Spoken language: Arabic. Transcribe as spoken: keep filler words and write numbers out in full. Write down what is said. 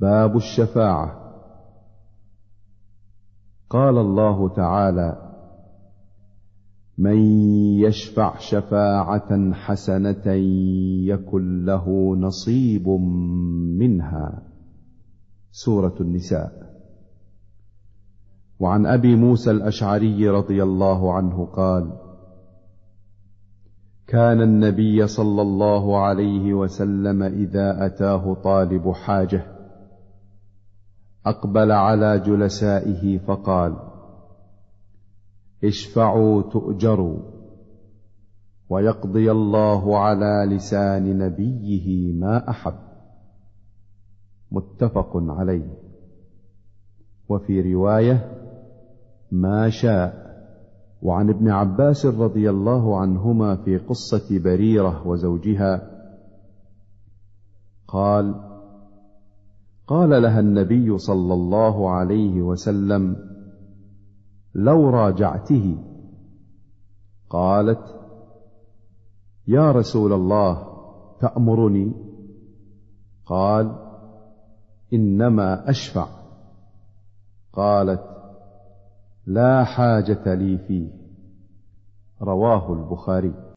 باب الشفاعة. قال الله تعالى: من يشفع شفاعة حسنة يكن له نصيب منها. سورة النساء. وعن أبي موسى الأشعري رضي الله عنه قال: كان النبي صلى الله عليه وسلم إذا أتاه طالب حاجة أقبل على جلسائه فقال: اشفعوا تؤجروا، ويقضي الله على لسان نبيه ما أحب. متفق عليه. وفي رواية: ما شاء. وعن ابن عباس رضي الله عنهما في قصة بريرة وزوجها قال: قال لها النبي صلى الله عليه وسلم: لو راجعته. قالت: يا رسول الله تأمرني؟ قال: إنما أشفع. قالت: لا حاجة لي فيه. رواه البخاري.